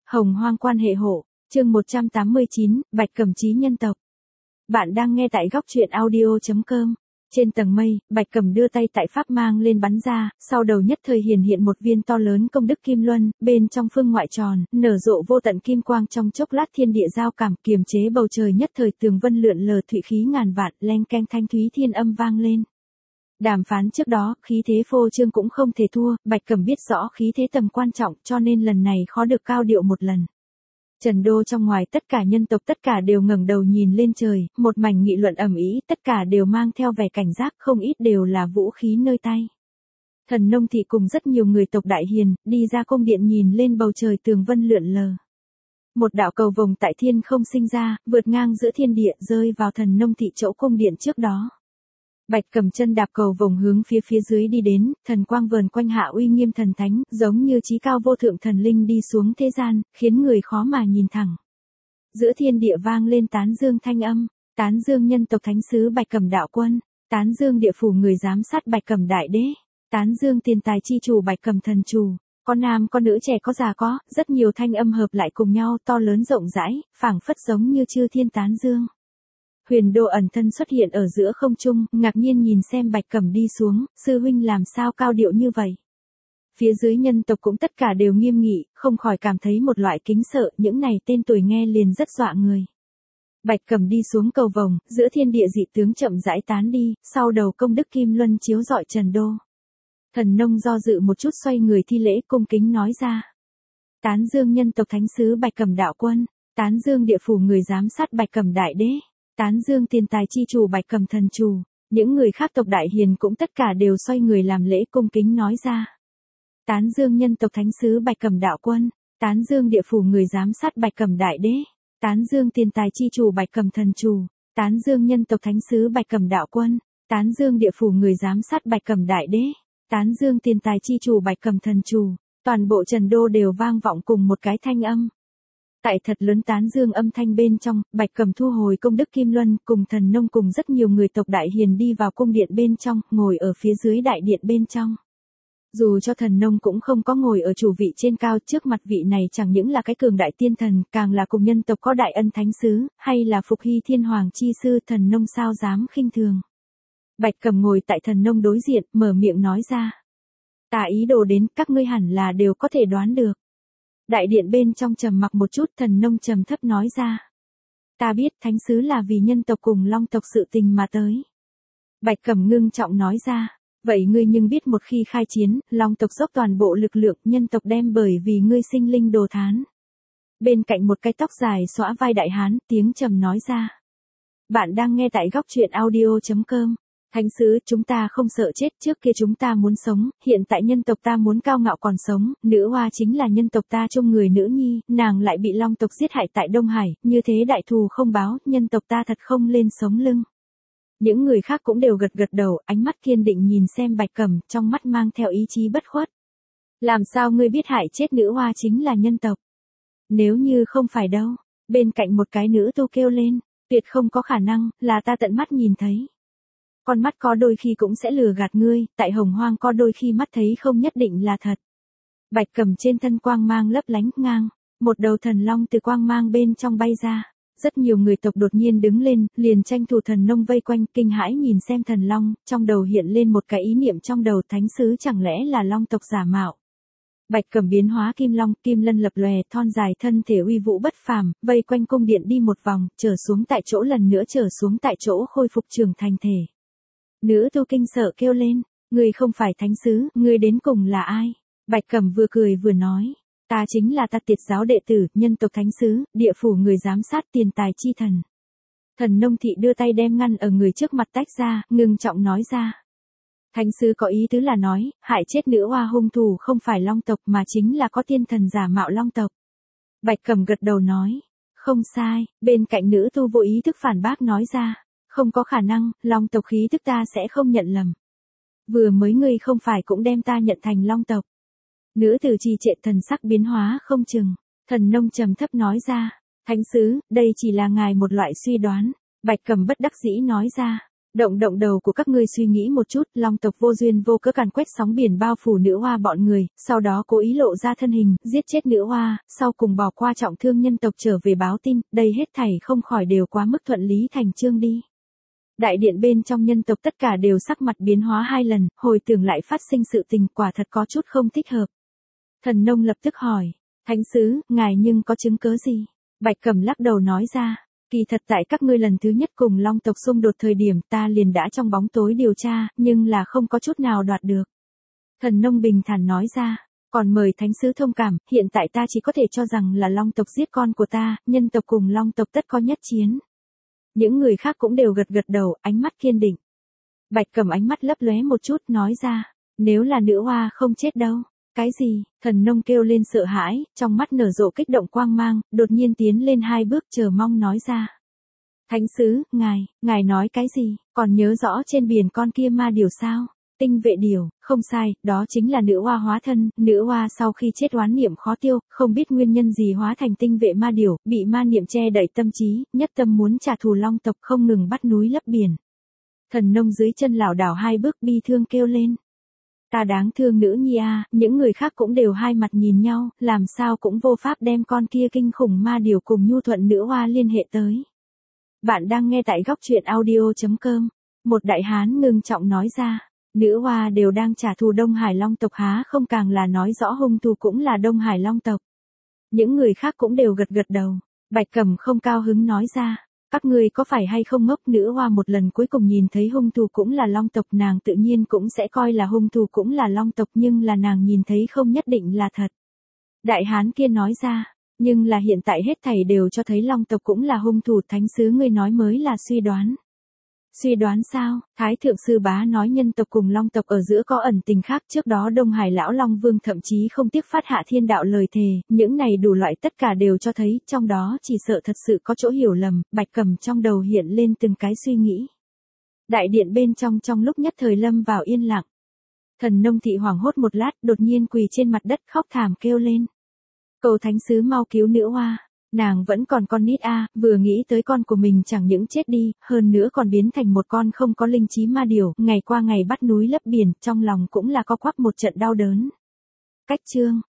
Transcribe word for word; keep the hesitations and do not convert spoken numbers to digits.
Hồng Hoang quan hệ hộ, chương một trăm tám mươi chín, Bạch Cẩm Chí nhân tộc. Bạn đang nghe tại góc truyện audio chấm com. Trên tầng mây, Bạch Cẩm đưa tay tại pháp mang lên bắn ra, sau đầu nhất thời hiển hiện một viên to lớn công đức kim luân, bên trong phương ngoại tròn, nở rộ vô tận kim quang trong chốc lát thiên địa giao cảm, kiềm chế bầu trời nhất thời tường vân lượn lờ thụy khí ngàn vạn, leng keng thanh thúy thiên âm vang lên. Đàm phán trước đó, khí thế phô trương cũng không thể thua, Bạch Cẩm biết rõ khí thế tầm quan trọng cho nên lần này khó được cao điệu một lần. Trần Đô trong ngoài tất cả nhân tộc tất cả đều ngẩng đầu nhìn lên trời, một mảnh nghị luận ầm ĩ, tất cả đều mang theo vẻ cảnh giác, không ít đều là vũ khí nơi tay. Thần Nông Thị cùng rất nhiều người tộc Đại Hiền, đi ra cung điện nhìn lên bầu trời tường vân lượn lờ. Một đạo cầu vồng tại thiên không sinh ra, vượt ngang giữa thiên địa rơi vào Thần Nông Thị chỗ cung điện trước đó. Bạch Cẩm chân đạp cầu vồng hướng phía phía dưới đi đến, thần quang vờn quanh hạ uy nghiêm thần thánh, giống như chí cao vô thượng thần linh đi xuống thế gian, khiến người khó mà nhìn thẳng. Giữa thiên địa vang lên tán dương thanh âm, tán dương nhân tộc thánh sứ Bạch Cẩm đạo quân, tán dương địa phủ người giám sát Bạch Cẩm đại đế, tán dương tiền tài chi chủ Bạch Cẩm thần chủ, có nam có nữ trẻ có già có, rất nhiều thanh âm hợp lại cùng nhau to lớn rộng rãi, phảng phất giống như chư thiên tán dương. Huyền Đô ẩn thân xuất hiện ở giữa không trung, ngạc nhiên nhìn xem Bạch Cẩm đi xuống, sư huynh làm sao cao điệu như vậy. Phía dưới nhân tộc cũng tất cả đều nghiêm nghị, không khỏi cảm thấy một loại kính sợ, những này tên tuổi nghe liền rất dọa người. Bạch Cẩm đi xuống cầu vồng, giữa thiên địa dị tướng chậm rãi tán đi, sau đầu công đức kim luân chiếu rọi Trần Đô. Thần Nông do dự một chút xoay người thi lễ cung kính nói ra. Tán dương nhân tộc thánh sứ Bạch Cẩm đạo quân, tán dương địa phủ người giám sát Bạch Cẩm đại đế. Tán dương tiền tài chi chủ Bạch Cẩm thần chủ, những người khác tộc Đại Hiền cũng tất cả đều xoay người làm lễ cung kính nói ra. Tán dương nhân tộc thánh sứ Bạch Cẩm đạo quân, tán dương địa phủ người giám sát Bạch Cẩm đại đế, tán dương tiền tài chi chủ Bạch Cẩm thần chủ, tán dương nhân tộc thánh sứ Bạch Cẩm đạo quân, tán dương địa phủ người giám sát Bạch Cẩm đại đế, tán dương tiền tài chi chủ Bạch Cẩm thần chủ, toàn bộ Trần Đô đều vang vọng cùng một cái thanh âm. Tại thật lớn tán dương âm thanh bên trong, Bạch Cẩm thu hồi công đức kim luân, cùng Thần Nông cùng rất nhiều người tộc Đại Hiền đi vào cung điện bên trong, ngồi ở phía dưới đại điện bên trong. Dù cho Thần Nông cũng không có ngồi ở chủ vị trên cao, trước mặt vị này chẳng những là cái cường đại tiên thần, càng là cùng nhân tộc có đại ân thánh sứ, hay là Phục Hy Thiên Hoàng chi sư, Thần Nông sao dám khinh thường. Bạch Cẩm ngồi tại Thần Nông đối diện, mở miệng nói ra. Ta ý đồ đến, các ngươi hẳn là đều có thể đoán được. Đại điện bên trong trầm mặc một chút, Thần Nông trầm thấp nói ra. Ta biết thánh sứ là vì nhân tộc cùng long tộc sự tình mà tới. Bạch Cẩm ngưng trọng nói ra. Vậy ngươi nhưng biết một khi khai chiến, long tộc dốc toàn bộ lực lượng, nhân tộc đem bởi vì ngươi sinh linh đồ thán. Bên cạnh một cái tóc dài xõa vai đại hán, tiếng trầm nói ra. Bạn đang nghe tại góc truyện audio chấm com. Thánh sứ, chúng ta không sợ chết, trước kia chúng ta muốn sống, hiện tại nhân tộc ta muốn cao ngạo còn sống, nữ hoa chính là nhân tộc ta trong người nữ nhi, nàng lại bị long tộc giết hại tại Đông Hải, như thế đại thù không báo, nhân tộc ta thật không lên sống lưng. Những người khác cũng đều gật gật đầu, ánh mắt kiên định nhìn xem Bạch Cẩm, trong mắt mang theo ý chí bất khuất. Làm sao ngươi biết hại chết nữ hoa chính là nhân tộc? Nếu như không phải đâu, bên cạnh một cái nữ tu kêu lên, tuyệt không có khả năng, là ta tận mắt nhìn thấy. Con mắt có đôi khi cũng sẽ lừa gạt ngươi, tại Hồng Hoang có đôi khi mắt thấy không nhất định là thật. Bạch Cẩm trên thân quang mang lấp lánh ngang, một đầu thần long từ quang mang bên trong bay ra. Rất nhiều người tộc đột nhiên đứng lên, liền tranh thủ Thần Nông vây quanh, kinh hãi nhìn xem thần long, trong đầu hiện lên một cái ý niệm trong đầu, thánh sứ chẳng lẽ là long tộc giả mạo. Bạch Cẩm biến hóa kim long, kim lân lập lòe, thon dài thân thể uy vũ bất phàm, vây quanh cung điện đi một vòng, trở xuống tại chỗ lần nữa trở xuống tại chỗ khôi phục trưởng thành thể. Nữ tu kinh sợ kêu lên, ngươi không phải thánh sứ, ngươi đến cùng là ai? Bạch Cẩm vừa cười vừa nói, ta chính là Ta Tiệt giáo đệ tử, nhân tộc thánh sứ, địa phủ người giám sát tiền tài chi thần. Thần Nông Thị đưa tay đem ngăn ở người trước mặt tách ra, ngưng trọng nói ra. Thánh sứ có ý tứ là nói, hại chết nữ hoa hung thủ không phải long tộc mà chính là có tiên thần giả mạo long tộc. Bạch Cẩm gật đầu nói, không sai, bên cạnh nữ tu vô ý thức phản bác nói ra. Không có khả năng, long tộc khí tức ta sẽ không nhận lầm. Vừa mới ngươi không phải cũng đem ta nhận thành long tộc. Nữ tử trì trệ thần sắc biến hóa không chừng. Thần Nông trầm thấp nói ra. Thánh sứ, đây chỉ là ngài một loại suy đoán. Bạch Cẩm bất đắc dĩ nói ra. Động động đầu của các ngươi suy nghĩ một chút, long tộc vô duyên vô cớ càn quét sóng biển bao phủ nữ hoa bọn người, sau đó cố ý lộ ra thân hình, giết chết nữ hoa, sau cùng bỏ qua trọng thương nhân tộc trở về báo tin, đây hết thảy không khỏi đều quá mức thuận lý thành chương đi. Đại điện bên trong nhân tộc tất cả đều sắc mặt biến hóa hai lần, hồi tưởng lại phát sinh sự tình quả thật có chút không thích hợp. Thần nông lập tức hỏi, thánh sứ, ngài nhưng có chứng cớ gì? Bạch Cầm lắc đầu nói ra, kỳ thật tại các ngươi lần thứ nhất cùng long tộc xung đột thời điểm ta liền đã trong bóng tối điều tra, nhưng là không có chút nào đoạt được. Thần nông bình thản nói ra, còn mời thánh sứ thông cảm, hiện tại ta chỉ có thể cho rằng là long tộc giết con của ta, nhân tộc cùng long tộc tất có nhất chiến. Những người khác cũng đều gật gật đầu, ánh mắt kiên định. Bạch Cầm ánh mắt lấp lóe một chút nói ra, nếu là nữ hoa không chết đâu. Cái gì? Thần nông kêu lên sợ hãi, trong mắt nở rộ kích động quang mang, đột nhiên tiến lên hai bước chờ mong nói ra. Thánh sứ, ngài, ngài nói cái gì, còn nhớ rõ trên biển con kia ma điều sao? Tinh vệ điều, không sai, đó chính là nữ hoa hóa thân, nữ hoa sau khi chết oán niệm khó tiêu, không biết nguyên nhân gì hóa thành tinh vệ ma điều, bị ma niệm che đậy tâm trí, nhất tâm muốn trả thù long tộc không ngừng bắt núi lấp biển. Thần nông dưới chân lảo đảo hai bước bi thương kêu lên. Ta đáng thương nữ nhi a, những người khác cũng đều hai mặt nhìn nhau, làm sao cũng vô pháp đem con kia kinh khủng ma điều cùng nhu thuận nữ hoa liên hệ tới. Bạn đang nghe tại góc truyện audio chấm com. Một đại hán ngưng trọng nói ra, nữ hoa đều đang trả thù Đông Hải Long tộc há không càng là nói rõ hung thủ cũng là Đông Hải Long tộc. Những người khác cũng đều gật gật đầu. Bạch Cầm không cao hứng nói ra, các ngươi có phải hay không ngốc, nữ hoa một lần cuối cùng nhìn thấy hung thủ cũng là long tộc, nàng tự nhiên cũng sẽ coi là hung thủ cũng là long tộc, nhưng là nàng nhìn thấy không nhất định là thật. Đại hán kia nói ra, nhưng là hiện tại hết thảy đều cho thấy long tộc cũng là hung thủ, thánh sứ ngươi nói mới là suy đoán. Suy đoán sao? Thái thượng sư bá nói nhân tộc cùng long tộc ở giữa có ẩn tình khác, trước đó Đông Hải lão Long Vương thậm chí không tiếc phát hạ thiên đạo lời thề, những này đủ loại tất cả đều cho thấy, trong đó chỉ sợ thật sự có chỗ hiểu lầm. Bạch Cầm trong đầu hiện lên từng cái suy nghĩ. Đại điện bên trong trong lúc nhất thời lâm vào yên lặng. Thần nông thị hoảng hốt một lát, đột nhiên quỳ trên mặt đất khóc thảm kêu lên. Cầu thánh sứ mau cứu nữ hoa. Nàng vẫn còn con nít a, vừa nghĩ tới con của mình chẳng những chết đi, hơn nữa còn biến thành một con không có linh trí ma điều, ngày qua ngày bắt núi lấp biển, trong lòng cũng là co quắp một trận đau đớn. Cách chương